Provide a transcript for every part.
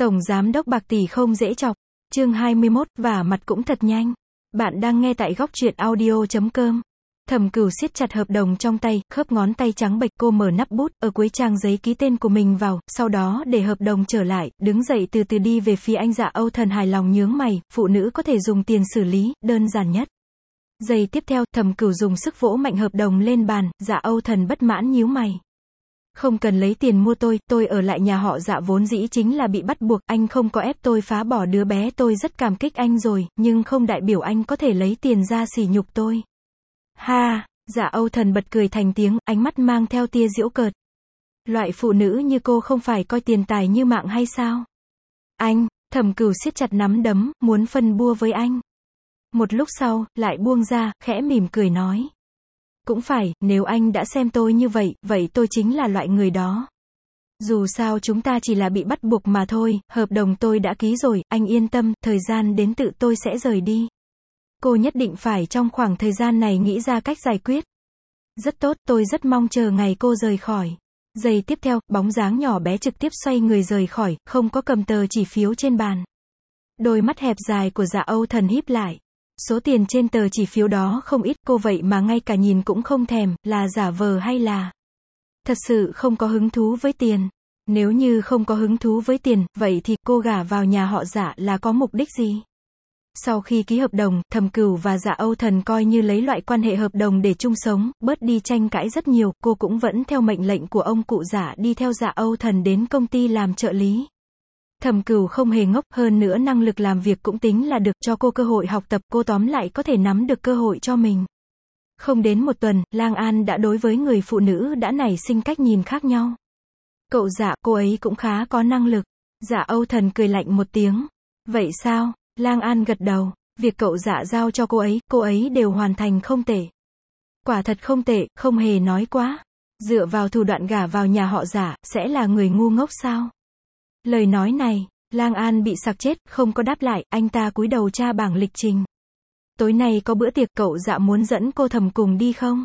Tổng giám đốc bạc tỷ không dễ chọc. Chương 21, vả mặt cũng thật nhanh. Bạn đang nghe tại góc truyện audio.com. Thẩm Cửu siết chặt hợp đồng trong tay, khớp ngón tay trắng bệch, cô mở nắp bút, ở cuối trang giấy ký tên của mình vào, sau đó để hợp đồng trở lại, đứng dậy từ từ đi về phía anh. Dạ Âu Thần hài lòng nhướng mày, phụ nữ có thể dùng tiền xử lý, đơn giản nhất. Giây tiếp theo, Thẩm Cửu dùng sức vỗ mạnh hợp đồng lên bàn, Dạ Âu Thần bất mãn nhíu mày. Không cần lấy tiền mua tôi ở lại nhà họ Dạ vốn dĩ chính là bị bắt buộc, anh không có ép tôi phá bỏ đứa bé, tôi rất cảm kích anh rồi, nhưng không đại biểu anh có thể lấy tiền ra sỉ nhục tôi. Ha, Dạ Âu Thần bật cười thành tiếng, ánh mắt mang theo tia giễu cợt. Loại phụ nữ như cô không phải coi tiền tài như mạng hay sao? Anh, Thẩm Cửu siết chặt nắm đấm, muốn phân bua với anh. Một lúc sau, lại buông ra, khẽ mỉm cười nói. Cũng phải, nếu anh đã xem tôi như vậy, vậy tôi chính là loại người đó. Dù sao chúng ta chỉ là bị bắt buộc mà thôi, hợp đồng tôi đã ký rồi, anh yên tâm, thời gian đến tự tôi sẽ rời đi. Cô nhất định phải trong khoảng thời gian này nghĩ ra cách giải quyết. Rất tốt, tôi rất mong chờ ngày cô rời khỏi. Giây tiếp theo, bóng dáng nhỏ bé trực tiếp xoay người rời khỏi, không có cầm tờ chỉ phiếu trên bàn. Đôi mắt hẹp dài của Dạ Âu Thần híp lại. Số tiền trên tờ chỉ phiếu đó không ít, cô vậy mà ngay cả nhìn cũng không thèm, là giả vờ hay là thật sự không có hứng thú với tiền. Nếu như không có hứng thú với tiền, vậy thì cô gả vào nhà họ Dạ là có mục đích gì? Sau khi ký hợp đồng, Thẩm Cửu và Dạ Âu Thần coi như lấy loại quan hệ hợp đồng để chung sống, bớt đi tranh cãi rất nhiều, cô cũng vẫn theo mệnh lệnh của ông cụ Dạ đi theo Dạ Âu Thần đến công ty làm trợ lý. Thẩm Cửu không hề ngốc, hơn nữa năng lực làm việc cũng tính là được, cho cô cơ hội học tập, cô tóm lại có thể nắm được cơ hội cho mình. Không đến một tuần, Lang An đã đối với người phụ nữ đã nảy sinh cách nhìn khác nhau. Cậu Dạ, cô ấy cũng khá có năng lực. Dạ Âu Thần cười lạnh một tiếng. Vậy sao? Lang An gật đầu. Việc cậu Dạ giao cho cô ấy đều hoàn thành không tệ. Quả thật không tệ, không hề nói quá. Dựa vào thủ đoạn gả vào nhà họ Dạ, sẽ là người ngu ngốc sao? Lời nói này, Lang An bị sặc chết, không có đáp lại, anh ta cúi đầu tra bảng lịch trình. Tối nay có bữa tiệc, cậu Dạ muốn dẫn cô Thẩm cùng đi không?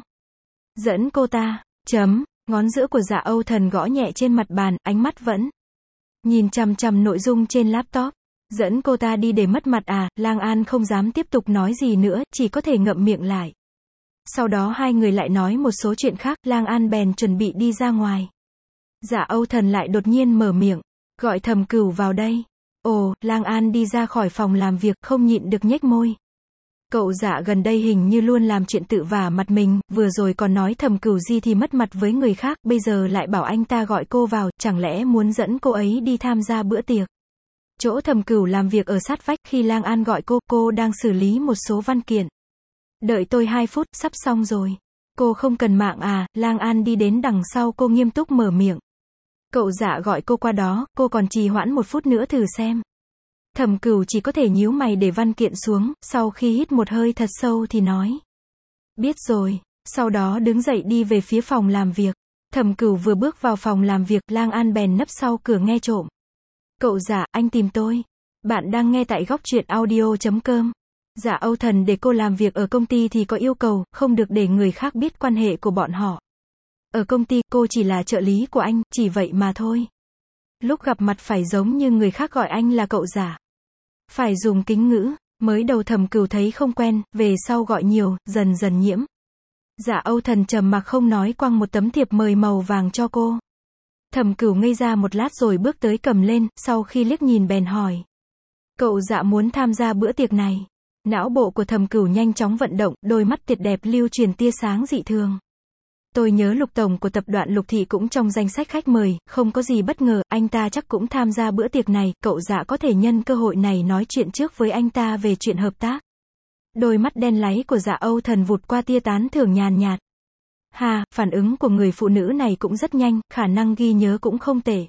Dẫn cô ta, ngón giữa của Dạ Âu Thần gõ nhẹ trên mặt bàn, ánh mắt vẫn nhìn chằm chằm nội dung trên laptop. Dẫn cô ta đi để mất mặt à? Lang An không dám tiếp tục nói gì nữa, chỉ có thể ngậm miệng lại. Sau đó hai người lại nói một số chuyện khác, Lang An bèn chuẩn bị đi ra ngoài. Dạ Âu Thần lại đột nhiên mở miệng. Gọi Thẩm Cửu vào đây. Ồ, Lang An đi ra khỏi phòng làm việc, không nhịn được nhếch môi. Cậu Dạ gần đây hình như luôn làm chuyện tự vả mặt mình, vừa rồi còn nói Thẩm Cửu gì thì mất mặt với người khác, bây giờ lại bảo anh ta gọi cô vào, chẳng lẽ muốn dẫn cô ấy đi tham gia bữa tiệc. Chỗ Thẩm Cửu làm việc ở sát vách, khi Lang An gọi cô đang xử lý một số văn kiện. Đợi tôi 2 phút, sắp xong rồi. Cô không cần mạng à? Lang An đi đến đằng sau cô nghiêm túc mở miệng. Cậu Dạ gọi cô qua đó, cô còn trì hoãn 1 phút nữa thử xem. Thẩm Cửu chỉ có thể nhíu mày để văn kiện xuống, sau khi hít một hơi thật sâu thì nói. Biết rồi, sau đó đứng dậy đi về phía phòng làm việc. Thẩm Cửu vừa bước vào phòng làm việc, Lang An bèn nấp sau cửa nghe trộm. Cậu Dạ, anh tìm tôi. Bạn đang nghe tại góc truyện audio.com. Dạ Âu Thần để cô làm việc ở công ty thì có yêu cầu, không được để người khác biết quan hệ của bọn họ. Ở công ty, cô chỉ là trợ lý của anh, chỉ vậy mà thôi. Lúc gặp mặt phải giống như người khác gọi anh là cậu Dạ. Phải dùng kính ngữ, mới đầu Thẩm Cửu thấy không quen, về sau gọi nhiều, dần dần nhiễm. Dạ Âu Thần trầm mặc không nói, quăng một tấm thiệp mời màu vàng cho cô. Thẩm Cửu ngây ra một lát rồi bước tới cầm lên, sau khi liếc nhìn bèn hỏi. Cậu Dạ muốn tham gia bữa tiệc này. Não bộ của Thẩm Cửu nhanh chóng vận động, đôi mắt tuyệt đẹp lưu truyền tia sáng dị thường. Tôi nhớ Lục tổng của tập đoàn Lục Thị cũng trong danh sách khách mời, không có gì bất ngờ, anh ta chắc cũng tham gia bữa tiệc này, cậu Dạ có thể nhân cơ hội này nói chuyện trước với anh ta về chuyện hợp tác. Đôi mắt đen láy của Dạ Âu Thần vụt qua tia tán thưởng nhàn nhạt. Hà, phản ứng của người phụ nữ này cũng rất nhanh, khả năng ghi nhớ cũng không tệ.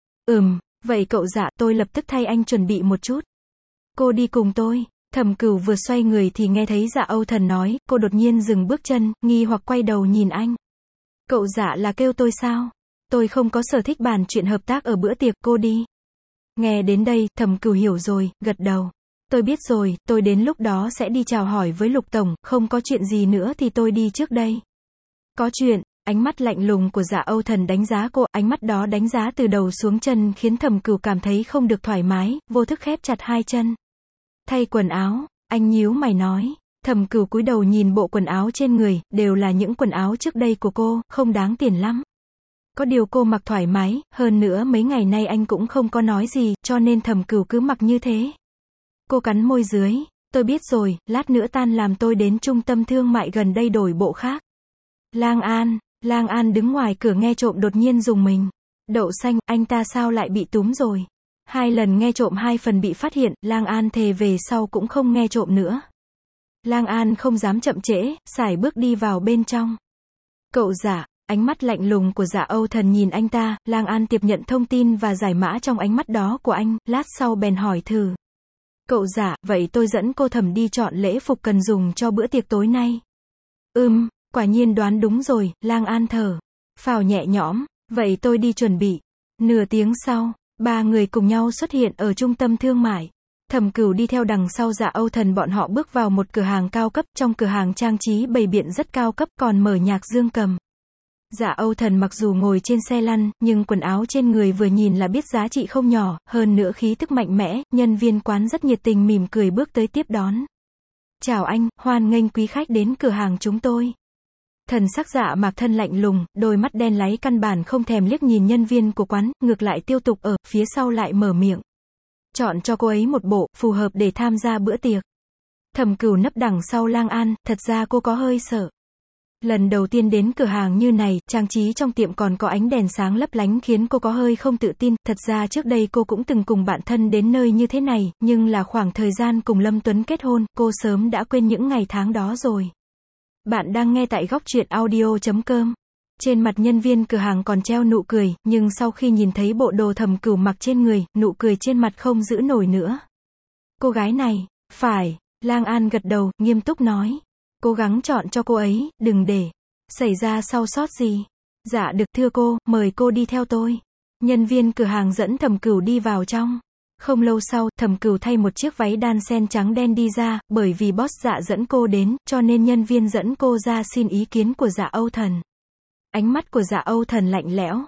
Vậy cậu Dạ, tôi lập tức thay anh chuẩn bị một chút. Cô đi cùng tôi. Thẩm Cửu vừa xoay người thì nghe thấy Dạ Âu Thần nói, cô đột nhiên dừng bước chân, nghi hoặc quay đầu nhìn anh. Cậu Dạ là kêu tôi sao? Tôi không có sở thích bàn chuyện hợp tác ở bữa tiệc, cô đi. Nghe đến đây, Thẩm Cửu hiểu rồi, gật đầu. Tôi biết rồi, tôi đến lúc đó sẽ đi chào hỏi với Lục tổng, không có chuyện gì nữa thì tôi đi trước đây. Có chuyện, Ánh mắt lạnh lùng của Dạ Âu Thần đánh giá cô, ánh mắt đó đánh giá từ đầu xuống chân khiến Thẩm Cửu cảm thấy không được thoải mái, vô thức khép chặt hai chân. Thay quần áo, anh nhíu mày nói. Thẩm Cửu cúi đầu nhìn bộ quần áo trên người, đều là những quần áo trước đây của cô, không đáng tiền lắm. Có điều cô mặc thoải mái, hơn nữa mấy ngày nay anh cũng không có nói gì, cho nên Thẩm Cửu cứ mặc như thế. Cô cắn môi dưới, tôi biết rồi, lát nữa tan làm tôi đến trung tâm thương mại gần đây đổi bộ khác. Lang An đứng ngoài cửa nghe trộm đột nhiên rùng mình. Đậu xanh, anh ta sao lại bị túm rồi? 2 lần nghe trộm 2 phần bị phát hiện, Lang An thề về sau cũng không nghe trộm nữa. Lang An không dám chậm trễ, sải bước đi vào bên trong. Cậu Dạ, ánh mắt lạnh lùng của Dạ Âu Thần nhìn anh ta, Lang An tiếp nhận thông tin và giải mã trong ánh mắt đó của anh, lát sau bèn hỏi thử. Cậu Dạ, vậy tôi dẫn cô Thẩm đi chọn lễ phục cần dùng cho bữa tiệc tối nay. Quả nhiên đoán đúng rồi, Lang An thở phào nhẹ nhõm, vậy tôi đi chuẩn bị. Nửa tiếng sau, 3 người cùng nhau xuất hiện ở trung tâm thương mại. Thẩm Cửu đi theo đằng sau Dạ Âu Thần bọn họ bước vào một cửa hàng cao cấp, trong cửa hàng trang trí bày biện rất cao cấp, còn mở nhạc dương cầm. Dạ Âu Thần mặc dù ngồi trên xe lăn, nhưng quần áo trên người vừa nhìn là biết giá trị không nhỏ, hơn nữa khí tức mạnh mẽ, nhân viên quán rất nhiệt tình mỉm cười bước tới tiếp đón. Chào anh, hoan nghênh quý khách đến cửa hàng chúng tôi. Thần sắc Dạ Mạc Thân lạnh lùng, đôi mắt đen láy căn bản không thèm liếc nhìn nhân viên của quán, ngược lại tiêu tục ở phía sau lại mở miệng. Chọn cho cô ấy một bộ, phù hợp để tham gia bữa tiệc. Thẩm Cửu nấp đằng sau Lang An, thật ra cô có hơi sợ. Lần đầu tiên đến cửa hàng như này, trang trí trong tiệm còn có ánh đèn sáng lấp lánh khiến cô có hơi không tự tin, thật ra trước đây cô cũng từng cùng bạn thân đến nơi như thế này, nhưng là khoảng thời gian cùng Lâm Tuấn kết hôn, cô sớm đã quên những ngày tháng đó rồi. Bạn đang nghe tại goctruyện.audio.com. Trên mặt nhân viên cửa hàng còn treo nụ cười, nhưng sau khi nhìn thấy bộ đồ Thẩm Cửu mặc trên người, nụ cười trên mặt không giữ nổi nữa. Cô gái này, phải, Lang An gật đầu, nghiêm túc nói. Cố gắng chọn cho cô ấy, đừng để xảy ra sau sót gì. Dạ được thưa cô, mời cô đi theo tôi. Nhân viên cửa hàng dẫn Thẩm Cửu đi vào trong. Không lâu sau, Thẩm Cửu thay một chiếc váy đan sen trắng đen đi ra, bởi vì boss Dạ dẫn cô đến, cho nên nhân viên dẫn cô ra xin ý kiến của Dạ Âu Thần. Ánh mắt của Dạ Âu Thần lạnh lẽo.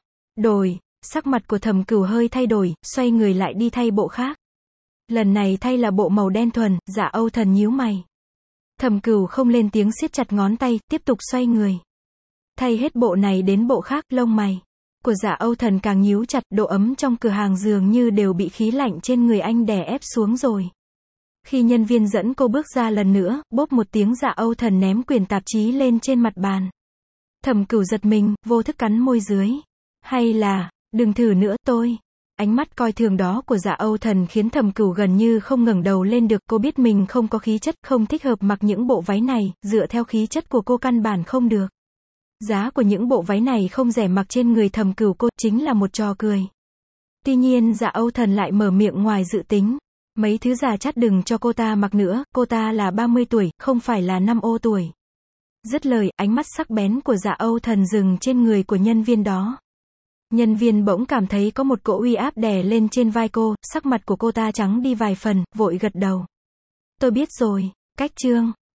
Sắc mặt của Thẩm Cửu hơi thay đổi, xoay người lại đi thay bộ khác. Lần này thay là bộ màu đen thuần, Dạ Âu Thần nhíu mày. Thẩm Cửu không lên tiếng siết chặt ngón tay, tiếp tục xoay người. Thay hết bộ này đến bộ khác, lông mày của Dạ Âu Thần càng nhíu chặt, độ ấm trong cửa hàng dường như đều bị khí lạnh trên người anh đè ép xuống rồi. Khi nhân viên dẫn cô bước ra lần nữa, bốp một tiếng Dạ Âu Thần ném quyển tạp chí lên trên mặt bàn. Thẩm Cửu giật mình, vô thức cắn môi dưới. Hay là, đừng thử nữa, tôi. Ánh mắt coi thường đó của Dạ Âu Thần khiến Thẩm Cửu gần như không ngẩng đầu lên được, cô biết mình không có khí chất, không thích hợp mặc những bộ váy này, dựa theo khí chất của cô căn bản không được. Giá của những bộ váy này không rẻ, mặc trên người Thẩm Cửu cô chính là một trò cười. Tuy nhiên Dạ Âu Thần lại mở miệng ngoài dự tính. Mấy thứ già chát đừng cho cô ta mặc nữa, cô ta là 30 tuổi, không phải là 5 ô tuổi. Dứt lời, ánh mắt sắc bén của Dạ Âu Thần dừng trên người của nhân viên đó. Nhân viên bỗng cảm thấy có một cỗ uy áp đè lên trên vai cô, sắc mặt của cô ta trắng đi vài phần, vội gật đầu. Tôi biết rồi, cách chương.